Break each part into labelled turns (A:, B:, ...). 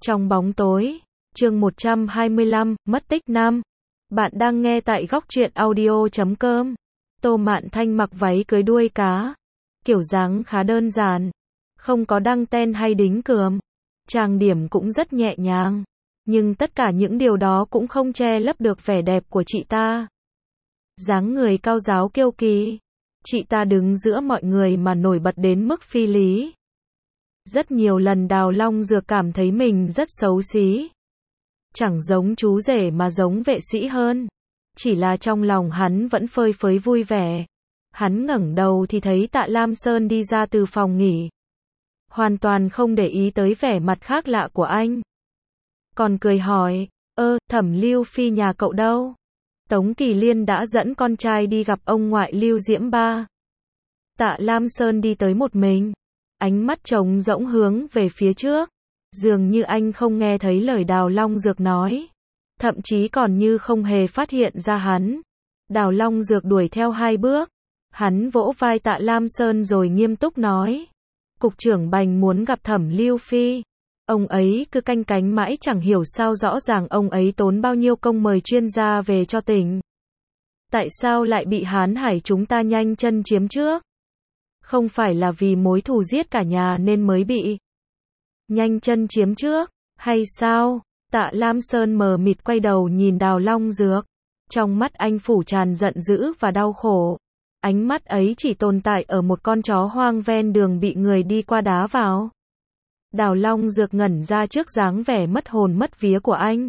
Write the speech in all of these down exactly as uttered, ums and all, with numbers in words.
A: Trong bóng tối, chương một trăm hai mươi lăm, mất tích năm. Bạn đang nghe tại góc truyện audio chấm com. Tô Mạn Thanh mặc váy cưới đuôi cá. Kiểu dáng khá đơn giản. Không có đăng ten hay đính cườm. Trang điểm cũng rất nhẹ nhàng. Nhưng tất cả những điều đó cũng không che lấp được vẻ đẹp của chị ta. Dáng người cao ráo kiêu kỳ. Chị ta đứng giữa mọi người mà nổi bật đến mức phi lý. Rất nhiều lần Đào Long Dược cảm thấy mình rất xấu xí. Chẳng giống chú rể mà giống vệ sĩ hơn. Chỉ là trong lòng hắn vẫn phơi phới vui vẻ. Hắn ngẩng đầu thì thấy Tạ Lam Sơn đi ra từ phòng nghỉ. Hoàn toàn không để ý tới vẻ mặt khác lạ của anh. Còn cười hỏi, ơ, Thẩm Lưu Phi nhà cậu đâu? Tống Kỳ Liên đã dẫn con trai đi gặp ông ngoại Lưu Diễm Ba. Tạ Lam Sơn đi tới một mình. Ánh mắt trống rỗng hướng về phía trước. Dường như anh không nghe thấy lời Đào Long Dược nói. Thậm chí còn như không hề phát hiện ra hắn. Đào Long Dược đuổi theo hai bước. Hắn vỗ vai Tạ Lam Sơn rồi nghiêm túc nói. Cục trưởng Bành muốn gặp Thẩm Lưu Phi. Ông ấy cứ canh cánh mãi chẳng hiểu sao rõ ràng ông ấy tốn bao nhiêu công mời chuyên gia về cho tỉnh. Tại sao lại bị Hán Hải chúng ta nhanh chân chiếm trước? Không phải là vì mối thù giết cả nhà nên mới bị nhanh chân chiếm trước, hay sao? Tạ Lam Sơn mờ mịt quay đầu nhìn Đào Long Dược. Trong mắt anh phủ tràn giận dữ và đau khổ. Ánh mắt ấy chỉ tồn tại ở một con chó hoang ven đường bị người đi qua đá vào. Đào Long Dược ngẩn ra trước dáng vẻ mất hồn mất vía của anh.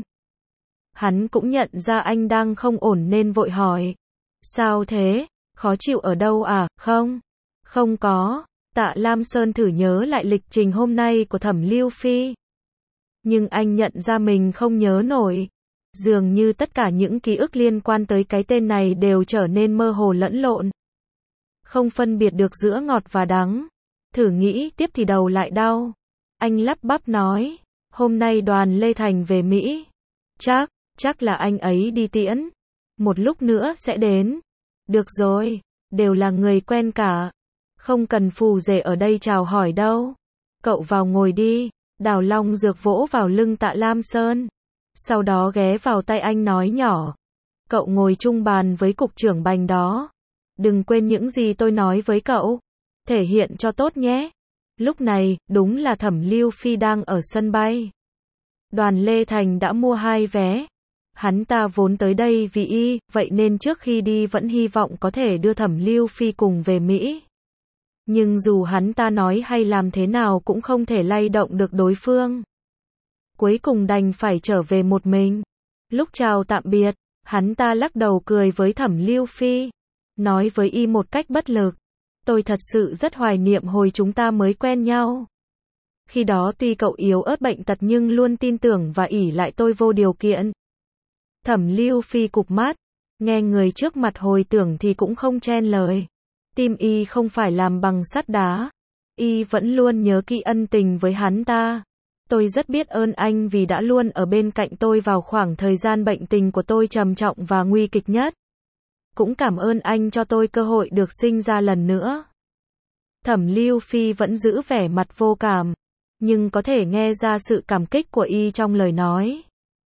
A: Hắn cũng nhận ra anh đang không ổn nên vội hỏi. Sao thế? Khó chịu ở đâu à? Không. Không có. Tạ Lam Sơn thử nhớ lại lịch trình hôm nay của Thẩm Lưu Phi. Nhưng anh nhận ra mình không nhớ nổi. Dường như tất cả những ký ức liên quan tới cái tên này đều trở nên mơ hồ lẫn lộn. Không phân biệt được giữa ngọt và đắng. Thử nghĩ tiếp thì đầu lại đau. Anh lắp bắp nói. Hôm nay đoàn Lê Thành về Mỹ. Chắc, chắc là anh ấy đi tiễn. Một lúc nữa sẽ đến. Được rồi, đều là người quen cả. Không cần phù rể ở đây chào hỏi đâu. Cậu vào ngồi đi. Đào Long Dược vỗ vào lưng Tạ Lam Sơn. Sau đó ghé vào tay anh nói nhỏ. Cậu ngồi chung bàn với cục trưởng Bành đó. Đừng quên những gì tôi nói với cậu. Thể hiện cho tốt nhé. Lúc này, đúng là Thẩm Lưu Phi đang ở sân bay. Đoàn Lê Thành đã mua hai vé. Hắn ta vốn tới đây vì y, vậy nên trước khi đi vẫn hy vọng có thể đưa Thẩm Lưu Phi cùng về Mỹ. Nhưng dù hắn ta nói hay làm thế nào cũng không thể lay động được đối phương. Cuối cùng đành phải trở về một mình. Lúc chào tạm biệt, hắn ta lắc đầu cười với Thẩm Lưu Phi. Nói với y một cách bất lực. Tôi thật sự rất hoài niệm hồi chúng ta mới quen nhau. Khi đó tuy cậu yếu ớt bệnh tật nhưng luôn tin tưởng và ỷ lại tôi vô điều kiện. Thẩm Lưu Phi cụp mắt. Nghe người trước mặt hồi tưởng thì cũng không chen lời. Tim y không phải làm bằng sắt đá. Y vẫn luôn nhớ kỹ ân tình với hắn ta. Tôi rất biết ơn anh vì đã luôn ở bên cạnh tôi vào khoảng thời gian bệnh tình của tôi trầm trọng và nguy kịch nhất. Cũng cảm ơn anh cho tôi cơ hội được sinh ra lần nữa. Thẩm Lưu Phi vẫn giữ vẻ mặt vô cảm. Nhưng có thể nghe ra sự cảm kích của y trong lời nói.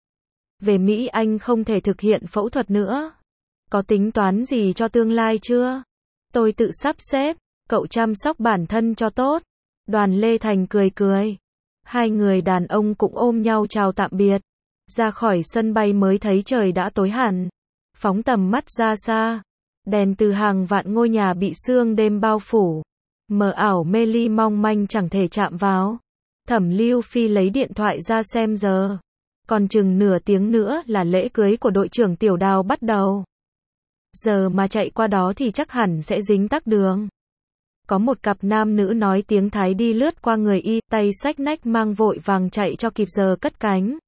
A: Về Mỹ anh không thể thực hiện phẫu thuật nữa. Có tính toán gì cho tương lai chưa? Tôi tự sắp xếp, cậu chăm sóc bản thân cho tốt. Đoàn Lê Thành cười cười. Hai người đàn ông cũng ôm nhau chào tạm biệt. Ra khỏi sân bay mới thấy trời đã tối hẳn. Phóng tầm mắt ra xa. Đèn từ hàng vạn ngôi nhà bị sương đêm bao phủ. Mờ ảo mê ly mong manh chẳng thể chạm vào. Thẩm Lưu Phi lấy điện thoại ra xem giờ. Còn chừng nửa tiếng nữa là lễ cưới của đội trưởng Tiểu Đào bắt đầu. Giờ mà chạy qua đó thì chắc hẳn sẽ dính tắc đường. Có một cặp nam nữ nói tiếng Thái đi lướt qua người y, tay xách nách mang vội vàng chạy cho kịp giờ cất cánh.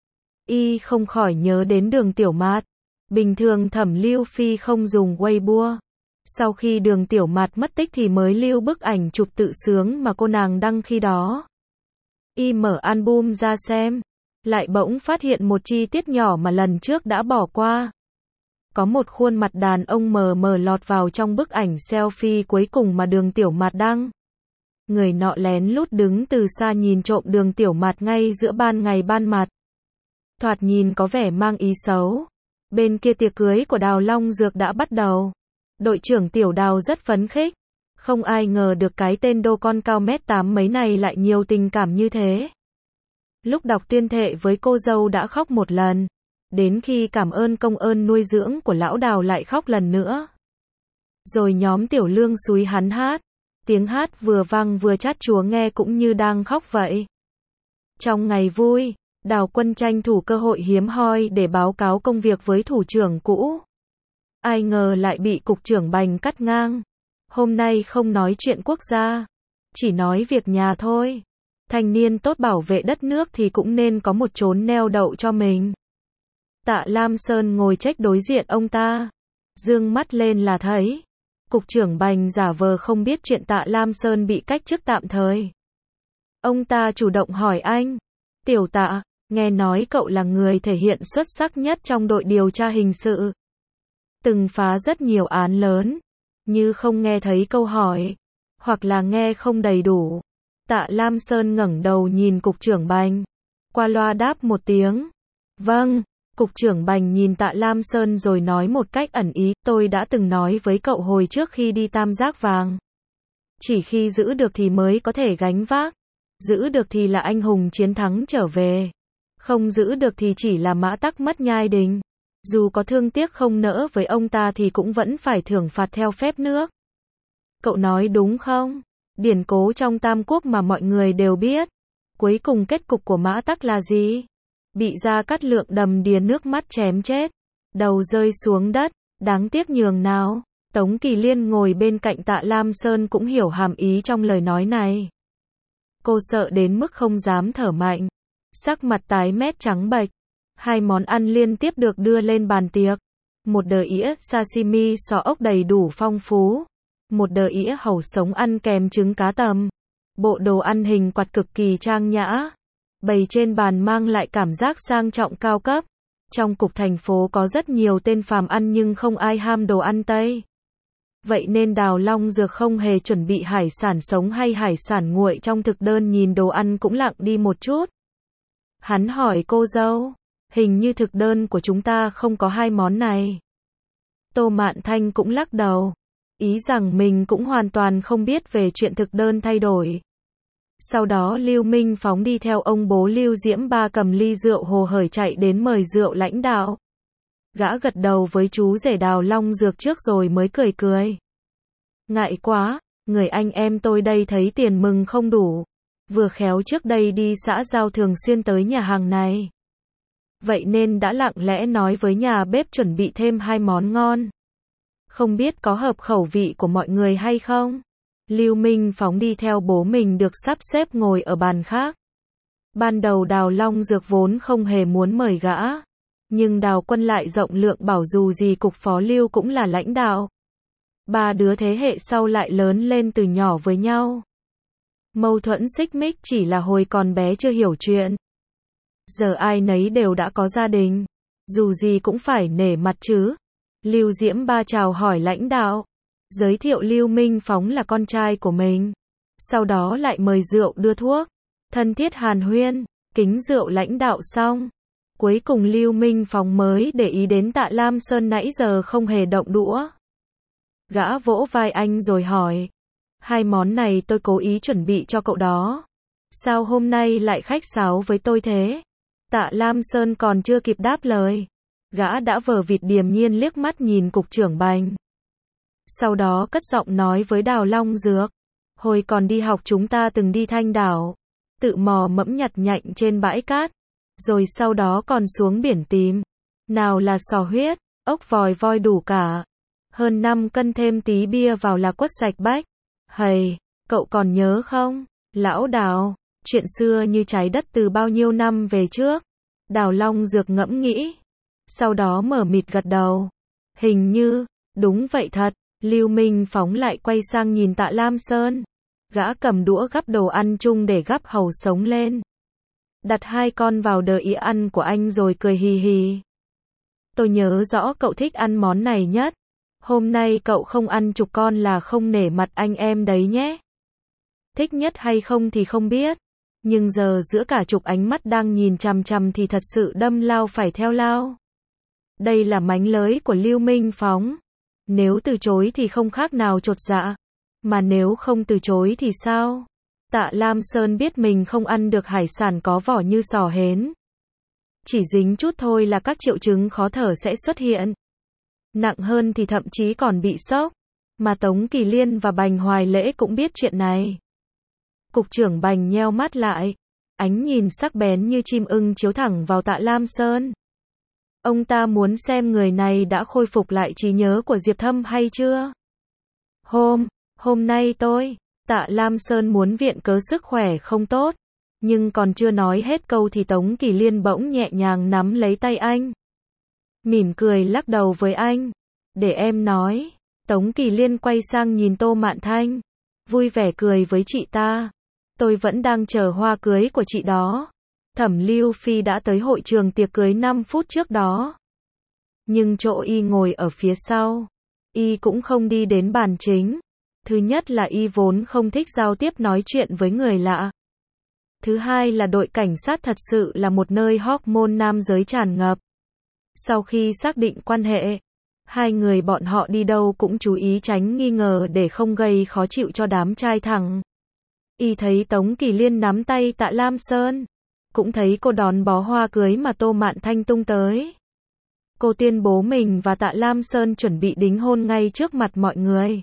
A: Y không khỏi nhớ đến Đường Tiểu Mạt. Bình thường Thẩm Lưu Phi không dùng Weibo. Sau khi Đường Tiểu Mạt mất tích thì mới lưu bức ảnh chụp tự sướng mà cô nàng đăng khi đó. Y mở album ra xem. Lại bỗng phát hiện một chi tiết nhỏ mà lần trước đã bỏ qua. Có một khuôn mặt đàn ông mờ mờ lọt vào trong bức ảnh selfie cuối cùng mà Đường Tiểu Mạt đăng. Người nọ lén lút đứng từ xa nhìn trộm Đường Tiểu Mạt ngay giữa ban ngày ban mặt. Thoạt nhìn có vẻ mang ý xấu. Bên kia tiệc cưới của Đào Long Dược đã bắt đầu. Đội trưởng Tiểu Đào rất phấn khích. Không ai ngờ được cái tên đô con cao mét tám mấy này lại nhiều tình cảm như thế. Lúc đọc tuyên thệ với cô dâu đã khóc một lần. Đến khi cảm ơn công ơn nuôi dưỡng của lão Đào lại khóc lần nữa. Rồi nhóm Tiểu Lương xúi hắn hát. Tiếng hát vừa vang vừa chát chúa nghe cũng như đang khóc vậy. Trong ngày vui, Đào Quân tranh thủ cơ hội hiếm hoi để báo cáo công việc với thủ trưởng cũ. Ai ngờ lại bị cục trưởng Bành cắt ngang. Hôm nay không nói chuyện quốc gia, chỉ nói việc nhà thôi. Thanh niên tốt bảo vệ đất nước thì cũng nên có một chốn neo đậu cho mình. Tạ Lam Sơn ngồi trách đối diện ông ta. Dương mắt lên là thấy. Cục trưởng Bành giả vờ không biết chuyện Tạ Lam Sơn bị cách chức tạm thời. Ông ta chủ động hỏi anh. Tiểu Tạ, nghe nói cậu là người thể hiện xuất sắc nhất trong đội điều tra hình sự. Từng phá rất nhiều án lớn. Như không nghe thấy câu hỏi. Hoặc là nghe không đầy đủ. Tạ Lam Sơn ngẩng đầu nhìn cục trưởng Bành. Qua loa đáp một tiếng. Vâng. Cục trưởng Bành nhìn Tạ Lam Sơn rồi nói một cách ẩn ý. Tôi đã từng nói với cậu hồi trước khi đi Tam Giác Vàng. Chỉ khi giữ được thì mới có thể gánh vác. Giữ được thì là anh hùng chiến thắng trở về. Không giữ được thì chỉ là mã tắc mất nhai đình. Dù có thương tiếc không nỡ với ông ta thì cũng vẫn phải thưởng phạt theo phép nước. Cậu nói đúng không? Điển cố trong Tam Quốc mà mọi người đều biết. Cuối cùng kết cục của mã tắc là gì? Bị Gia Cát Lượng đầm đìa nước mắt chém chết. Đầu rơi xuống đất. Đáng tiếc nhường nào. Tống Kỳ Liên ngồi bên cạnh Tạ Lam Sơn cũng hiểu hàm ý trong lời nói này. Cô sợ đến mức không dám thở mạnh. Sắc mặt tái mét trắng bệch. Hai món ăn liên tiếp được đưa lên bàn tiệc. Một đờ ĩa sashimi sò ốc đầy đủ phong phú. Một đờ ĩa hàu sống ăn kèm trứng cá tầm. Bộ đồ ăn hình quạt cực kỳ trang nhã. Bày trên bàn mang lại cảm giác sang trọng cao cấp. Trong cục thành phố có rất nhiều tên phàm ăn nhưng không ai ham đồ ăn Tây. Vậy nên Đào Long Dược không hề chuẩn bị hải sản sống hay hải sản nguội trong thực đơn, nhìn đồ ăn cũng lặng đi một chút. Hắn hỏi cô dâu, hình như thực đơn của chúng ta không có hai món này. Tô Mạn Thanh cũng lắc đầu, ý rằng mình cũng hoàn toàn không biết về chuyện thực đơn thay đổi. Sau đó Lưu Minh Phóng đi theo ông bố Lưu Diễm Ba cầm ly rượu hồ hởi chạy đến mời rượu lãnh đạo. Gã gật đầu với chú rể Đào Long Dược trước rồi mới cười cười. Ngại quá, người anh em tôi đây thấy tiền mừng không đủ. Vừa khéo trước đây đi xã giao thường xuyên tới nhà hàng này. Vậy nên đã lặng lẽ nói với nhà bếp chuẩn bị thêm hai món ngon. Không biết có hợp khẩu vị của mọi người hay không? Lưu Minh Phóng đi theo bố mình được sắp xếp ngồi ở bàn khác. Ban đầu Đào Long Dược vốn không hề muốn mời gã. Nhưng Đào Quân lại rộng lượng bảo dù gì cục phó Lưu cũng là lãnh đạo. Ba đứa thế hệ sau lại lớn lên từ nhỏ với nhau. Mâu thuẫn xích mích chỉ là hồi còn bé chưa hiểu chuyện. Giờ ai nấy đều đã có gia đình. Dù gì cũng phải nể mặt chứ. Lưu Diễm Ba chào hỏi lãnh đạo. Giới thiệu Lưu Minh Phóng là con trai của mình. Sau đó lại mời rượu đưa thuốc. Thân thiết hàn huyên, kính rượu lãnh đạo xong. Cuối cùng Lưu Minh Phóng mới để ý đến Tạ Lam Sơn nãy giờ không hề động đũa. Gã vỗ vai anh rồi hỏi. Hai món này tôi cố ý chuẩn bị cho cậu đó. Sao hôm nay lại khách sáo với tôi thế? Tạ Lam Sơn còn chưa kịp đáp lời. Gã đã vờ vịt điềm nhiên liếc mắt nhìn cục trưởng Bành. Sau đó cất giọng nói với Đào Long Dược. Hồi còn đi học chúng ta từng đi Thanh Đảo. Tự mò mẫm nhặt nhạnh trên bãi cát. Rồi sau đó còn xuống biển tìm. Nào là sò huyết, ốc vòi voi đủ cả. Hơn năm cân thêm tí bia vào là quất sạch bách. Hầy, cậu còn nhớ không? Lão Đào, chuyện xưa như trái đất từ bao nhiêu năm về trước. Đào Long Dược ngẫm nghĩ. Sau đó mở mịt gật đầu. Hình như, đúng vậy thật. Lưu Minh Phóng lại quay sang nhìn Tạ Lam Sơn. Gã cầm đũa gắp đồ ăn chung để gắp hàu sống lên. Đặt hai con vào đờ ĩa ăn của anh rồi cười hì hì. Tôi nhớ rõ cậu thích ăn món này nhất. Hôm nay cậu không ăn chục con là không nể mặt anh em đấy nhé. thích nhất hay không thì không biết. Nhưng giờ giữa cả chục ánh mắt đang nhìn chằm chằm thì thật sự đâm lao phải theo lao. Đây là mánh lới của Lưu Minh Phóng. Nếu từ chối thì không khác nào chột dạ. Mà nếu không từ chối thì sao? Tạ Lam Sơn biết mình không ăn được hải sản có vỏ như sò hến. Chỉ dính chút thôi là các triệu chứng khó thở sẽ xuất hiện. Nặng hơn thì thậm chí còn bị sốc. Mà Tống Kỳ Liên và Bành Hoài Lễ cũng biết chuyện này. Cục trưởng Bành nheo mắt lại. Ánh nhìn sắc bén như chim ưng chiếu thẳng vào Tạ Lam Sơn. Ông ta muốn xem người này đã khôi phục lại trí nhớ của Diệp Thâm hay chưa. Hôm, hôm nay tôi, Tạ Lam Sơn muốn viện cớ sức khỏe không tốt. Nhưng còn chưa nói hết câu thì Tống Kỳ Liên bỗng nhẹ nhàng nắm lấy tay anh. Mỉm cười lắc đầu với anh. Để em nói. Tống Kỳ Liên quay sang nhìn Tô Mạn Thanh. Vui vẻ cười với chị ta. Tôi vẫn đang chờ hoa cưới của chị đó. Thẩm Lưu Phi đã tới hội trường tiệc cưới năm phút trước đó. Nhưng chỗ y ngồi ở phía sau. Y cũng không đi đến bàn chính. Thứ nhất là y vốn không thích giao tiếp nói chuyện với người lạ. Thứ hai là đội cảnh sát thật sự là một nơi hormone nam giới tràn ngập. Sau khi xác định quan hệ, hai người bọn họ đi đâu cũng chú ý tránh nghi ngờ để không gây khó chịu cho đám trai thẳng. Y thấy Tống Kỳ Liên nắm tay Tạ Lam Sơn. Cũng thấy cô đón bó hoa cưới mà Tô Mạn Thanh tung tới. Cô tuyên bố mình và Tạ Lam Sơn chuẩn bị đính hôn ngay trước mặt mọi người.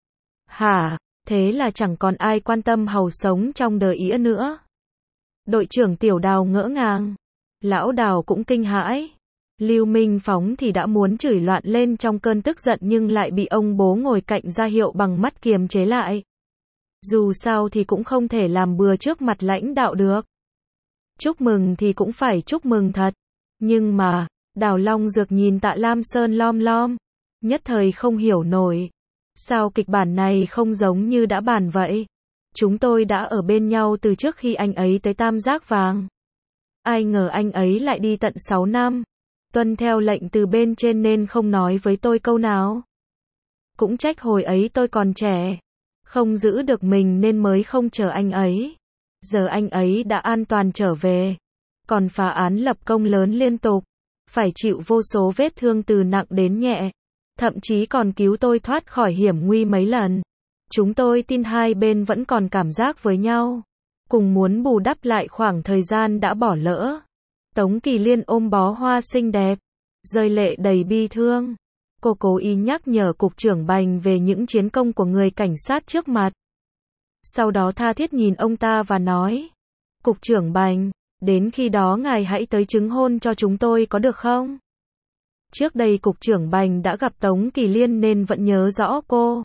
A: Hả, thế là chẳng còn ai quan tâm hầu sống trong đời ĩa nữa. Đội trưởng Tiểu Đào ngỡ ngàng. Lão Đào cũng kinh hãi. Lưu Minh Phóng thì đã muốn chửi loạn lên trong cơn tức giận nhưng lại bị ông bố ngồi cạnh ra hiệu bằng mắt kiềm chế lại. Dù sao thì cũng không thể làm bừa trước mặt lãnh đạo được. Chúc mừng thì cũng phải chúc mừng thật. Nhưng mà, Đào Long Dược nhìn Tạ Lam Sơn lom lom. Nhất thời không hiểu nổi. Sao kịch bản này không giống như đã bàn vậy? Chúng tôi đã ở bên nhau từ trước khi anh ấy tới Tam Giác Vàng. Ai ngờ anh ấy lại đi tận sáu năm. Tuân theo lệnh từ bên trên nên không nói với tôi câu nào. Cũng trách hồi ấy tôi còn trẻ. Không giữ được mình nên mới không chờ anh ấy. Giờ anh ấy đã an toàn trở về. Còn phá án lập công lớn liên tục. Phải chịu vô số vết thương từ nặng đến nhẹ. Thậm chí còn cứu tôi thoát khỏi hiểm nguy mấy lần. Chúng tôi tin hai bên vẫn còn cảm giác với nhau. Cùng muốn bù đắp lại khoảng thời gian đã bỏ lỡ. Tống Kỳ Liên ôm bó hoa xinh đẹp. Rơi lệ đầy bi thương. Cô cố ý nhắc nhở cục trưởng Bành về những chiến công của người cảnh sát trước mặt. Sau đó tha thiết nhìn ông ta và nói. Cục trưởng Bành, đến khi đó ngài hãy tới chứng hôn cho chúng tôi có được không? Trước đây cục trưởng Bành đã gặp Tống Kỳ Liên nên vẫn nhớ rõ cô.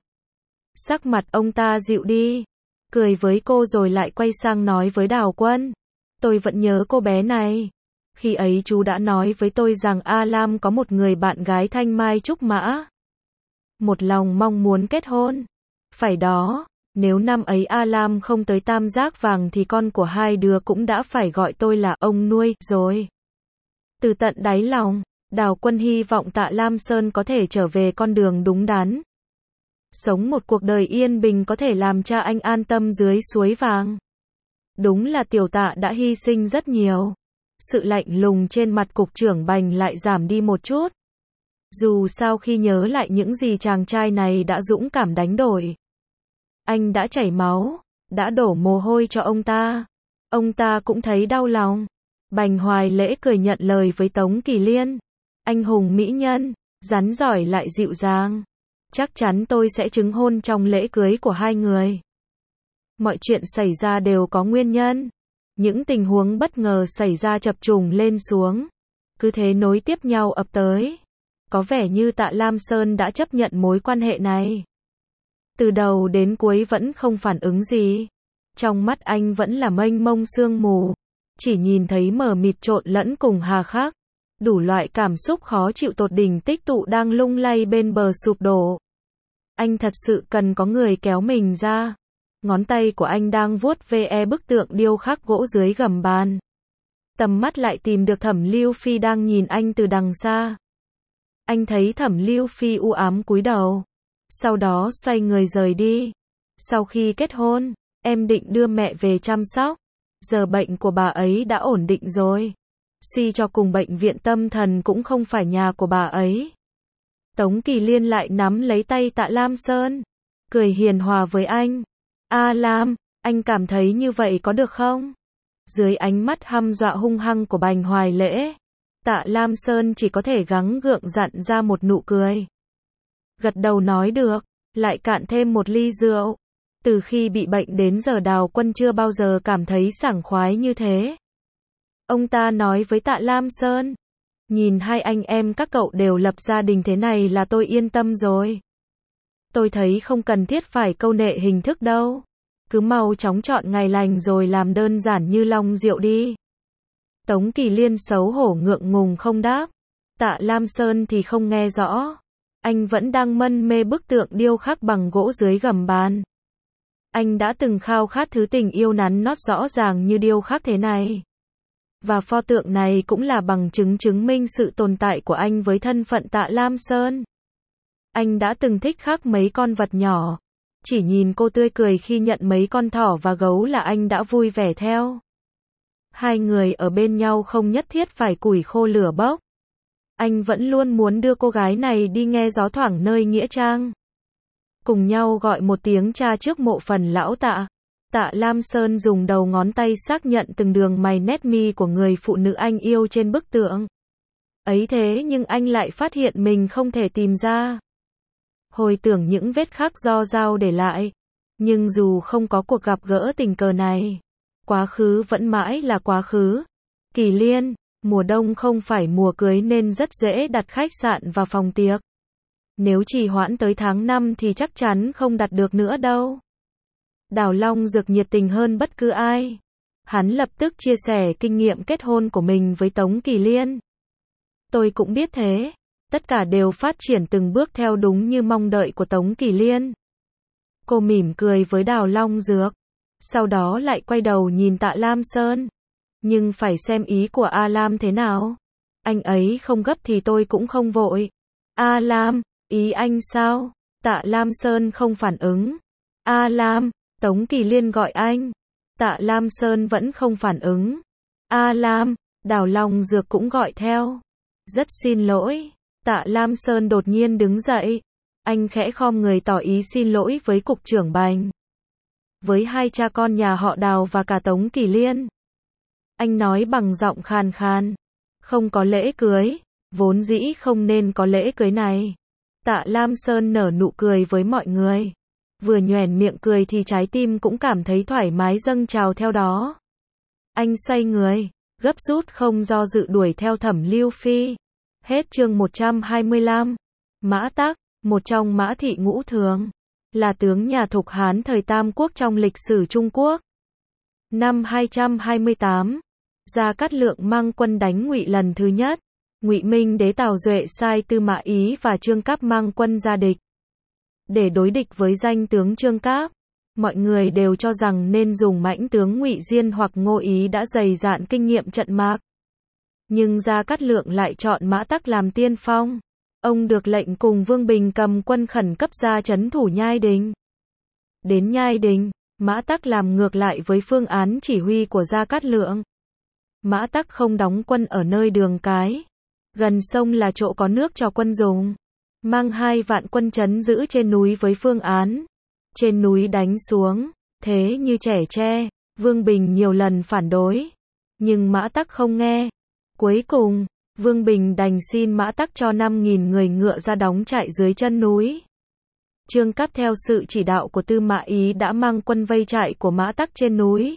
A: Sắc mặt ông ta dịu đi. Cười với cô rồi lại quay sang nói với Đào Quân. Tôi vẫn nhớ cô bé này. Khi ấy chú đã nói với tôi rằng A Lam có một người bạn gái thanh mai trúc mã. Một lòng mong muốn kết hôn. Phải đó, nếu năm ấy A Lam không tới Tam Giác Vàng thì con của hai đứa cũng đã phải gọi tôi là ông nuôi rồi. Từ tận đáy lòng, Đào Quân hy vọng Tạ Lam Sơn có thể trở về con đường đúng đắn. Sống một cuộc đời yên bình có thể làm cha anh an tâm dưới suối vàng. Đúng là tiểu Tạ đã hy sinh rất nhiều. Sự lạnh lùng trên mặt cục trưởng Bành lại giảm đi một chút. Dù sao khi nhớ lại những gì chàng trai này đã dũng cảm đánh đổi. Anh đã chảy máu, đã đổ mồ hôi cho ông ta. Ông ta cũng thấy đau lòng. Bành Hoài Lễ cười nhận lời với Tống Kỳ Liên. Anh hùng mỹ nhân, rắn giỏi lại dịu dàng. Chắc chắn tôi sẽ chứng hôn trong lễ cưới của hai người. Mọi chuyện xảy ra đều có nguyên nhân. Những tình huống bất ngờ xảy ra chập trùng lên xuống. Cứ thế nối tiếp nhau ập tới. Có vẻ như Tạ Lam Sơn đã chấp nhận mối quan hệ này. Từ đầu đến cuối vẫn không phản ứng gì. Trong mắt anh vẫn là mênh mông sương mù. Chỉ nhìn thấy mờ mịt trộn lẫn cùng hà khắc. Đủ loại cảm xúc khó chịu tột đỉnh tích tụ đang lung lay bên bờ sụp đổ. Anh thật sự cần có người kéo mình ra. Ngón tay của anh đang vuốt ve bức tượng điêu khắc gỗ dưới gầm bàn. Tầm mắt lại tìm được Thẩm Lưu Phi đang nhìn anh từ đằng xa. Anh thấy Thẩm Lưu Phi u ám cúi đầu. Sau đó xoay người rời đi. Sau khi kết hôn, em định đưa mẹ về chăm sóc. Giờ bệnh của bà ấy đã ổn định rồi. Suy cho cùng bệnh viện tâm thần cũng không phải nhà của bà ấy. Tống Kỳ Liên lại nắm lấy tay Tạ Lam Sơn, cười hiền hòa với anh. A Lam, anh cảm thấy như vậy có được không? Dưới ánh mắt hăm dọa hung hăng của Bành Hoài Lễ, Tạ Lam Sơn chỉ có thể gắng gượng dặn ra một nụ cười. Gật đầu nói được, lại cạn thêm một ly rượu. Từ khi bị bệnh đến giờ Đào Quân chưa bao giờ cảm thấy sảng khoái như thế. Ông ta nói với Tạ Lam Sơn, nhìn hai anh em các cậu đều lập gia đình thế này là tôi yên tâm rồi. Tôi thấy không cần thiết phải câu nệ hình thức đâu. Cứ mau chóng chọn ngày lành rồi làm đơn giản như long rượu đi. Tống Kỳ Liên xấu hổ ngượng ngùng không đáp. Tạ Lam Sơn thì không nghe rõ. Anh vẫn đang mân mê bức tượng điêu khắc bằng gỗ dưới gầm bàn. Anh đã từng khao khát thứ tình yêu nắn nót rõ ràng như điêu khắc thế này. Và pho tượng này cũng là bằng chứng chứng minh sự tồn tại của anh với thân phận Tạ Lam Sơn. Anh đã từng thích khắc mấy con vật nhỏ. Chỉ nhìn cô tươi cười khi nhận mấy con thỏ và gấu là anh đã vui vẻ theo. Hai người ở bên nhau không nhất thiết phải củi khô lửa bốc. Anh vẫn luôn muốn đưa cô gái này đi nghe gió thoảng nơi nghĩa trang. Cùng nhau gọi một tiếng cha trước mộ phần lão Tạ. Tạ Lam Sơn dùng đầu ngón tay xác nhận từng đường mày nét mi của người phụ nữ anh yêu trên bức tượng. Ấy thế nhưng anh lại phát hiện mình không thể tìm ra. Hồi tưởng những vết khắc do dao để lại. Nhưng dù không có cuộc gặp gỡ tình cờ này, quá khứ vẫn mãi là quá khứ. Kỳ Liên, mùa đông không phải mùa cưới nên rất dễ đặt khách sạn và phòng tiệc. Nếu trì hoãn tới tháng năm thì chắc chắn không đặt được nữa đâu. Đào Long Dược nhiệt tình hơn bất cứ ai. Hắn lập tức chia sẻ kinh nghiệm kết hôn của mình với Tống Kỳ Liên. Tôi cũng biết thế. Tất cả đều phát triển từng bước theo đúng như mong đợi của Tống Kỳ Liên. Cô mỉm cười với Đào Long Dược. Sau đó lại quay đầu nhìn Tạ Lam Sơn. Nhưng phải xem ý của A Lam thế nào. Anh ấy không gấp thì tôi cũng không vội. A Lam, ý anh sao? Tạ Lam Sơn không phản ứng. A Lam, Tống Kỳ Liên gọi anh. Tạ Lam Sơn vẫn không phản ứng. A Lam, Đào Long Dược cũng gọi theo. Rất xin lỗi. Tạ Lam Sơn đột nhiên đứng dậy. Anh khẽ khom người tỏ ý xin lỗi với cục trưởng Bành. Với hai cha con nhà họ Đào và cả Tống Kỳ Liên. Anh nói bằng giọng khàn khàn. Không có lễ cưới. Vốn dĩ không nên có lễ cưới này. Tạ Lam Sơn nở nụ cười với mọi người. Vừa nhoẻn miệng cười thì trái tim cũng cảm thấy thoải mái dâng trào theo đó. Anh xoay người, gấp rút không do dự đuổi theo Thẩm Lưu Phi. Hết chương một trăm hai mươi lăm. Mã Tắc, một trong mã thị ngũ thường, là tướng nhà Thục Hán thời Tam Quốc trong lịch sử Trung Quốc. Năm hai trăm hai mươi tám, Gia Cát Lượng mang quân đánh Ngụy lần thứ nhất. Ngụy Minh đế Tào Duệ sai Tư Mã Ý và Trương Cáp mang quân ra địch. Để đối địch với danh tướng Trương Cáp, mọi người đều cho rằng nên dùng mãnh tướng Ngụy Diên hoặc Ngô Ý đã dày dạn kinh nghiệm trận mạc. Nhưng Gia Cát Lượng lại chọn Mã Tắc làm tiên phong. Ông được lệnh cùng Vương Bình cầm quân khẩn cấp ra trấn thủ Nhai Đình. Đến Nhai Đình, Mã Tắc làm ngược lại với phương án chỉ huy của Gia Cát Lượng. Mã Tắc không đóng quân ở nơi đường cái. Gần sông là chỗ có nước cho quân dùng. Mang hai vạn quân trấn giữ trên núi với phương án. Trên núi đánh xuống, thế như trẻ tre. Vương Bình nhiều lần phản đối. Nhưng Mã Tắc không nghe. Cuối cùng, Vương Bình đành xin Mã Tắc cho năm nghìn người ngựa ra đóng trại dưới chân núi. Trương Cáp theo sự chỉ đạo của Tư Mã Ý đã mang quân vây trại của Mã Tắc trên núi.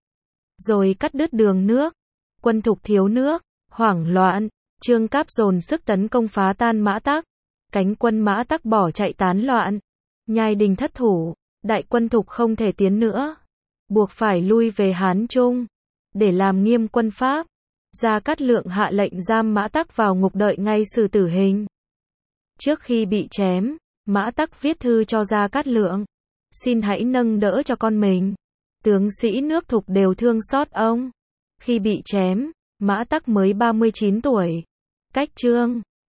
A: Rồi cắt đứt đường nước. Quân Thục thiếu nước, hoảng loạn. Trương Cáp dồn sức tấn công phá tan Mã Tắc. Cánh quân Mã Tắc bỏ chạy tán loạn. Nhai Đình thất thủ. Đại quân Thục không thể tiến nữa. Buộc phải lui về Hán Trung. Để làm nghiêm quân Pháp, Gia Cát Lượng hạ lệnh giam Mã Tắc vào ngục đợi ngay xử tử hình. Trước khi bị chém, Mã Tắc viết thư cho Gia Cát Lượng. Xin hãy nâng đỡ cho con mình. Tướng sĩ nước Thục đều thương xót ông. Khi bị chém, Mã Tắc mới ba mươi chín tuổi. Cách chương